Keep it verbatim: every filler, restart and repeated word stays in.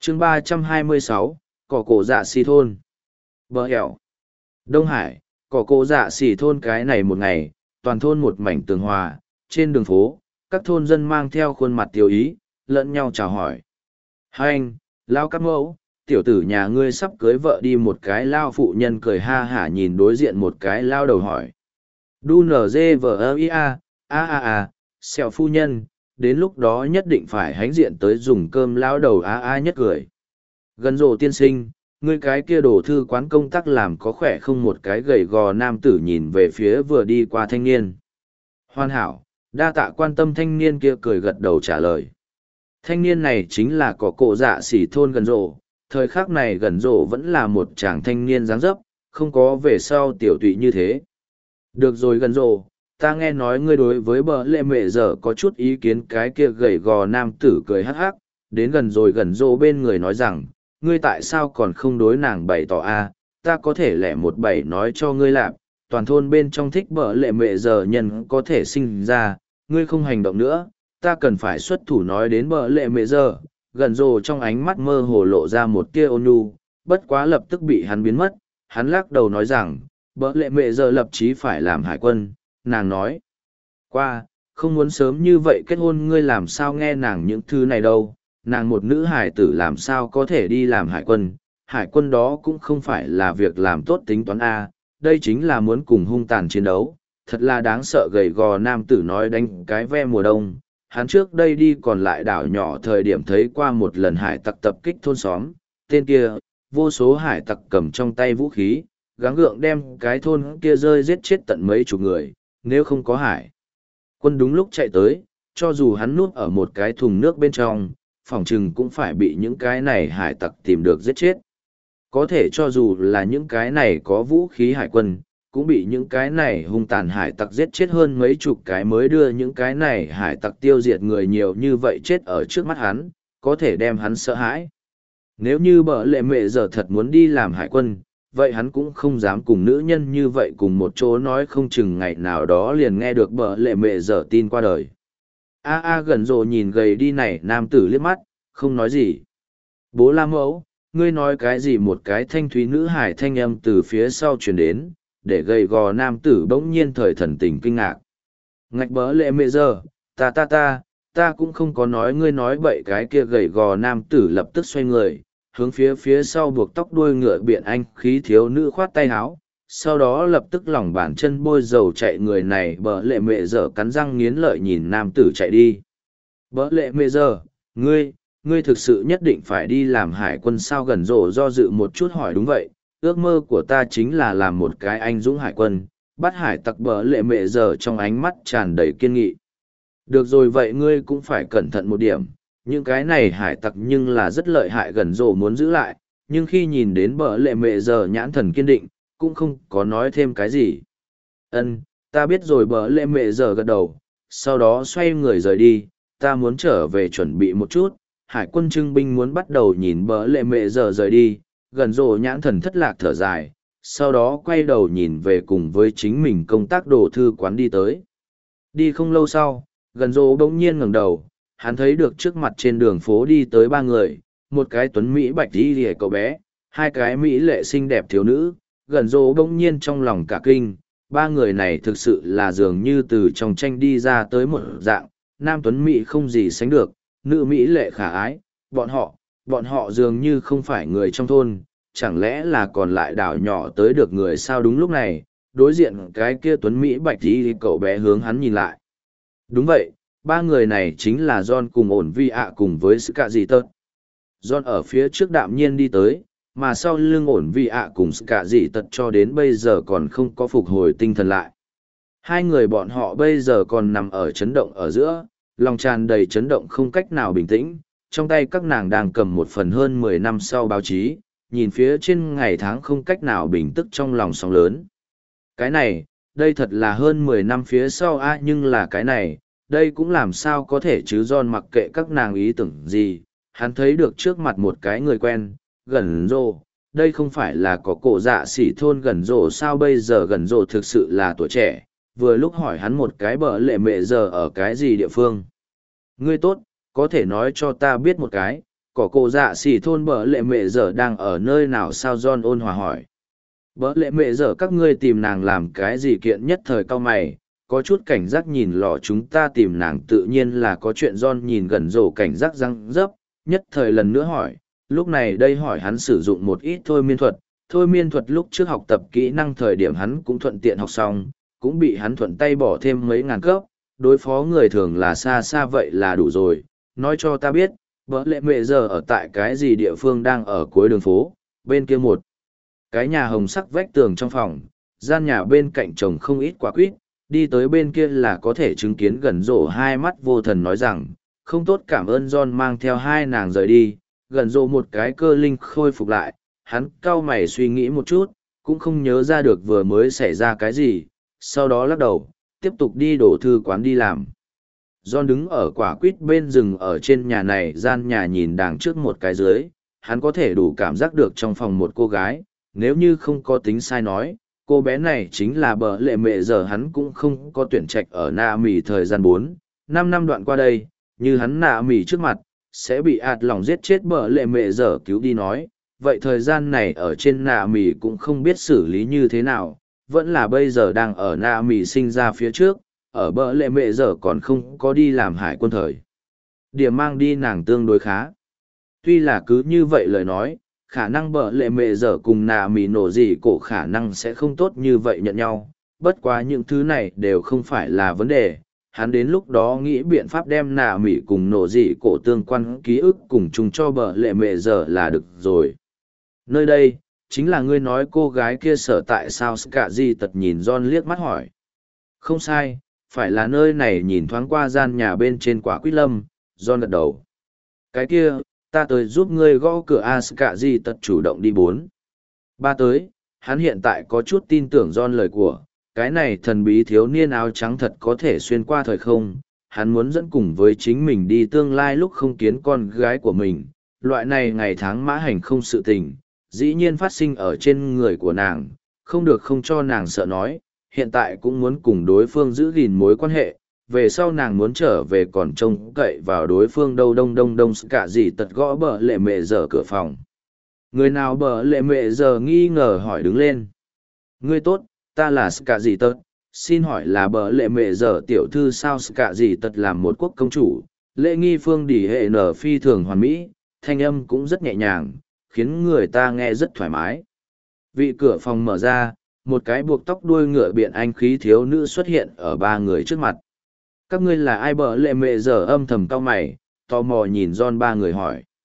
chương ba trăm hai mươi sáu, cỏ cổ dạ xì thôn. Bờ hẻo. Đông Hải, cỏ cổ dạ xì thôn cái này một ngày, toàn thôn một mảnh tường hòa, trên đường phố, các thôn dân mang theo khuôn mặt tiêu ý, lẫn nhau chào hỏi. Hai anh, lao các mẫu, tiểu tử nhà ngươi sắp cưới vợ đi, một cái lao phụ nhân cười ha hả nhìn đối diện một cái lao đầu hỏi. Đu nở dê vờ ơ ia, a a a, xẹo phu nhân, đến lúc đó nhất định phải hãnh diện tới dùng cơm lao đầu a a nhất cười. Gần rồ tiên sinh, ngươi cái kia đổ thư quán công tác làm có khỏe không? Một cái gầy gò nam tử nhìn về phía vừa đi qua thanh niên. Hoàn hảo, đa tạ quan tâm, thanh niên kia cười gật đầu trả lời. Thanh niên này chính là cỏ cổ dạ xỉ thôn Gần rồ. Thời khắc này Gần rồ vẫn là một chàng thanh niên dáng dấp, không có về sau tiểu tụy như thế. Được rồi Gần rồ, ta nghe nói ngươi đối với bờ lệ mẹ giờ có chút ý kiến. Cái kia gầy gò nam tử cười hắc hắc, đến gần rồi Gần rồ bên người nói rằng, ngươi tại sao còn không đối nàng bày tỏ a? Ta có thể lẻ một bảy nói cho ngươi làm, toàn thôn bên trong thích bờ lệ mẹ giờ nhân có thể sinh ra, ngươi không hành động nữa, ta cần phải xuất thủ nói đến bờ lệ mẹ giờ. Gần rồ trong ánh mắt mơ hồ lộ ra một tia ôn nhu, bất quá lập tức bị hắn biến mất. Hắn lắc đầu nói rằng, bờ lệ mẹ giờ lập chí phải làm hải quân. Nàng nói qua, không muốn sớm như vậy kết hôn. Ngươi làm sao nghe nàng những thứ này đâu, nàng một nữ hải tử làm sao có thể đi làm hải quân. Hải quân đó cũng không phải là việc làm tốt tính toán A, đây chính là muốn cùng hung tàn chiến đấu. Thật là đáng sợ. Gầy gò nam tử nói đánh cái ve mùa đông. Hắn trước đây đi còn lại đảo nhỏ thời điểm thấy qua một lần hải tặc tập kích thôn xóm, tên kia, vô số hải tặc cầm trong tay vũ khí, gắng gượng đem cái thôn kia rơi giết chết tận mấy chục người. Nếu không có hải quân đúng lúc chạy tới, cho dù hắn nuốt ở một cái thùng nước bên trong, phỏng chừng cũng phải bị những cái này hải tặc tìm được giết chết. Có thể cho dù là những cái này có vũ khí hải quân, cũng bị những cái này hung tàn hải tặc giết chết hơn mấy chục cái mới đưa những cái này hải tặc tiêu diệt người nhiều như vậy chết ở trước mắt hắn, có thể đem hắn sợ hãi. Nếu như bờ lệ mẹ giờ thật muốn đi làm hải quân, vậy hắn cũng không dám cùng nữ nhân như vậy cùng một chỗ, nói không chừng ngày nào đó liền nghe được bờ lệ mẹ giờ tin qua đời. A a Gần rồ nhìn gầy đi này nam tử liếc mắt, không nói gì. Bố la mẫu, ngươi nói cái gì? Một cái thanh thúy nữ hải thanh âm từ phía sau truyền đến, để gầy gò nam tử bỗng nhiên thời thần tình kinh ngạc. Ngạch bớ lệ mẹ giờ, ta ta ta, ta cũng không có nói. Ngươi nói bậy. Cái kia gầy gò nam tử lập tức xoay người, hướng phía phía sau buộc tóc đuôi ngựa biện anh khí thiếu nữ khoát tay háo, sau đó lập tức lỏng bàn chân bôi dầu chạy. Người này bớ lệ mẹ giờ cắn răng nghiến lợi nhìn nam tử chạy đi. Bớ lệ mẹ giờ, ngươi, ngươi thực sự nhất định phải đi làm hải quân sao? Gần rồ do dự một chút hỏi. Đúng vậy, ước mơ của ta chính là làm một cái anh dũng hải quân, bắt hải tặc. Bờ lệ mẹ giờ trong ánh mắt tràn đầy kiên nghị. Được rồi, vậy ngươi cũng phải cẩn thận một điểm, những cái này hải tặc nhưng là rất lợi hại. Gần rồ muốn giữ lại, nhưng khi nhìn đến bờ lệ mẹ giờ nhãn thần kiên định, cũng không có nói thêm cái gì. Ân, ta biết rồi. Bờ lệ mẹ giờ gật đầu, sau đó xoay người rời đi. Ta muốn trở về chuẩn bị một chút, hải quân trưng binh muốn bắt đầu. Nhìn bờ lệ mẹ giờ rời đi, Gần rồ nhãn thần thất lạc thở dài, sau đó quay đầu nhìn về cùng với chính mình công tác đồ thư quán đi tới. Đi không lâu sau, Gần rồ bỗng nhiên ngẩng đầu, hắn thấy được trước mặt trên đường phố đi tới ba người, một cái tuấn Mỹ bạch đi lìa cậu bé, hai cái Mỹ lệ xinh đẹp thiếu nữ. Gần rồ bỗng nhiên trong lòng cả kinh, ba người này thực sự là dường như từ trong tranh đi ra tới một dạng, nam tuấn Mỹ không gì sánh được, nữ Mỹ lệ khả ái. Bọn họ, bọn họ dường như không phải người trong thôn, chẳng lẽ là còn lại đảo nhỏ tới được người sao? Đúng lúc này, đối diện cái kia tuấn Mỹ bạch tí cậu bé hướng hắn nhìn lại. Đúng vậy, ba người này chính là John cùng ổn vi ạ cùng với sự cạ gì tật. John ở phía trước đạm nhiên đi tới, mà sau lưng ổn vi ạ cùng sự cạ gì tật cho đến bây giờ còn không có phục hồi tinh thần lại. Hai người bọn họ bây giờ còn nằm ở chấn động ở giữa, lòng tràn đầy chấn động, không cách nào bình tĩnh. Trong tay các nàng đang cầm một phần hơn mười năm sau báo chí, nhìn phía trên ngày tháng không cách nào bình tức trong lòng sóng lớn. Cái này, đây thật là hơn mười năm phía sau a, nhưng là cái này, đây cũng làm sao có thể chứ? John mặc kệ các nàng ý tưởng gì, hắn thấy được trước mặt một cái người quen, Gần rồ. Đây không phải là có cổ dạ xỉ thôn Gần rồ sao? Bây giờ Gần rồ thực sự là tuổi trẻ, vừa lúc hỏi hắn một cái bờ lệ mẹ giờ ở cái gì địa phương. Ngươi tốt, có thể nói cho ta biết một cái, cỏ cổ dạ xỉ thôn bờ lệ mẹ giờ đang ở nơi nào sao John ôn hòa hỏi. Bờ lệ mẹ giờ các ngươi tìm nàng làm cái gì kiện nhất thời cao mày, có chút cảnh giác nhìn lò chúng ta tìm nàng tự nhiên là có chuyện John nhìn gần rổ cảnh giác răng rấp, nhất thời lần nữa hỏi, lúc này đây hỏi hắn sử dụng một ít thôi miên thuật, thôi miên thuật lúc trước học tập kỹ năng thời điểm hắn cũng thuận tiện học xong, cũng bị hắn thuận tay bỏ thêm mấy ngàn cấp, đối phó người thường là xa xa vậy là đủ rồi, nói cho ta biết, bỡ lệ mẹ giờ ở tại cái gì địa phương đang ở cuối đường phố, bên kia một cái nhà hồng sắc vách tường trong phòng, gian nhà bên cạnh trồng không ít quả quýt, đi tới bên kia là có thể chứng kiến gần rổ hai mắt vô thần nói rằng, không tốt cảm ơn John mang theo hai nàng rời đi, gần rổ một cái cơ linh khôi phục lại, hắn cau mày suy nghĩ một chút, cũng không nhớ ra được vừa mới xảy ra cái gì, sau đó lắc đầu, tiếp tục đi đổ thư quán đi làm. John đứng ở quả quýt bên rừng ở trên nhà này gian nhà nhìn đằng trước một cái dưới, hắn có thể đủ cảm giác được trong phòng một cô gái, nếu như không có tính sai nói, cô bé này chính là bờ lệ mẹ giờ hắn cũng không có tuyển trạch ở Na Mì thời gian bốn, năm năm đoạn qua đây, như hắn Na Mì trước mặt, sẽ bị ạt lòng giết chết bờ lệ mẹ giờ cứu đi nói, vậy thời gian này ở trên Na Mì cũng không biết xử lý như thế nào, vẫn là bây giờ đang ở Na Mì sinh ra phía trước, ở bờ lệ mẹ giờ còn không có đi làm hải quân thời. Điểm mang đi nàng tương đối khá. Tuy là cứ như vậy lời nói, khả năng bờ lệ mẹ giờ cùng nà mì nổ gì cổ khả năng sẽ không tốt như vậy nhận nhau, bất quá những thứ này đều không phải là vấn đề, hắn đến lúc đó nghĩ biện pháp đem nà mì cùng nổ gì cổ tương quan ký ức cùng chung cho bờ lệ mẹ giờ là được rồi. Nơi đây, chính là ngươi nói cô gái kia sở tại sao cả gì tật nhìn John liếc mắt hỏi. Không sai, phải là nơi này nhìn thoáng qua gian nhà bên trên quả quýt lâm, John gật đầu. Cái kia, ta tới giúp ngươi gõ cửa Asuka gì tật chủ động đi bốn. Ba tới, hắn hiện tại có chút tin tưởng John lời của, cái này thần bí thiếu niên áo trắng thật có thể xuyên qua thời không, hắn muốn dẫn cùng với chính mình đi tương lai lúc không kiến con gái của mình, loại này ngày tháng mã hành không sự tình, dĩ nhiên phát sinh ở trên người của nàng, không được không cho nàng sợ nói, hiện tại cũng muốn cùng đối phương giữ gìn mối quan hệ, về sau nàng muốn trở về còn trông cậy vào đối phương đâu đông đông đông cả gì tật gõ bờ lệ mẹ giờ cửa phòng. Người nào bờ lệ mẹ giờ nghi ngờ hỏi đứng lên. Ngươi tốt, ta là cả gì tật, xin hỏi là bờ lệ mẹ giờ tiểu thư sao cả gì tật làm một quốc công chủ, lễ nghi phương đỉ hệ nở phi thường hoàn mỹ, thanh âm cũng rất nhẹ nhàng, khiến người ta nghe rất thoải mái. Vị cửa phòng mở ra, một cái buộc tóc đuôi ngựa biện anh khí thiếu nữ xuất hiện ở ba người trước mặt. Các ngươi là ai bờ lệ mẹ giờ âm thầm cao mày, tò mò nhìn John ba người hỏi.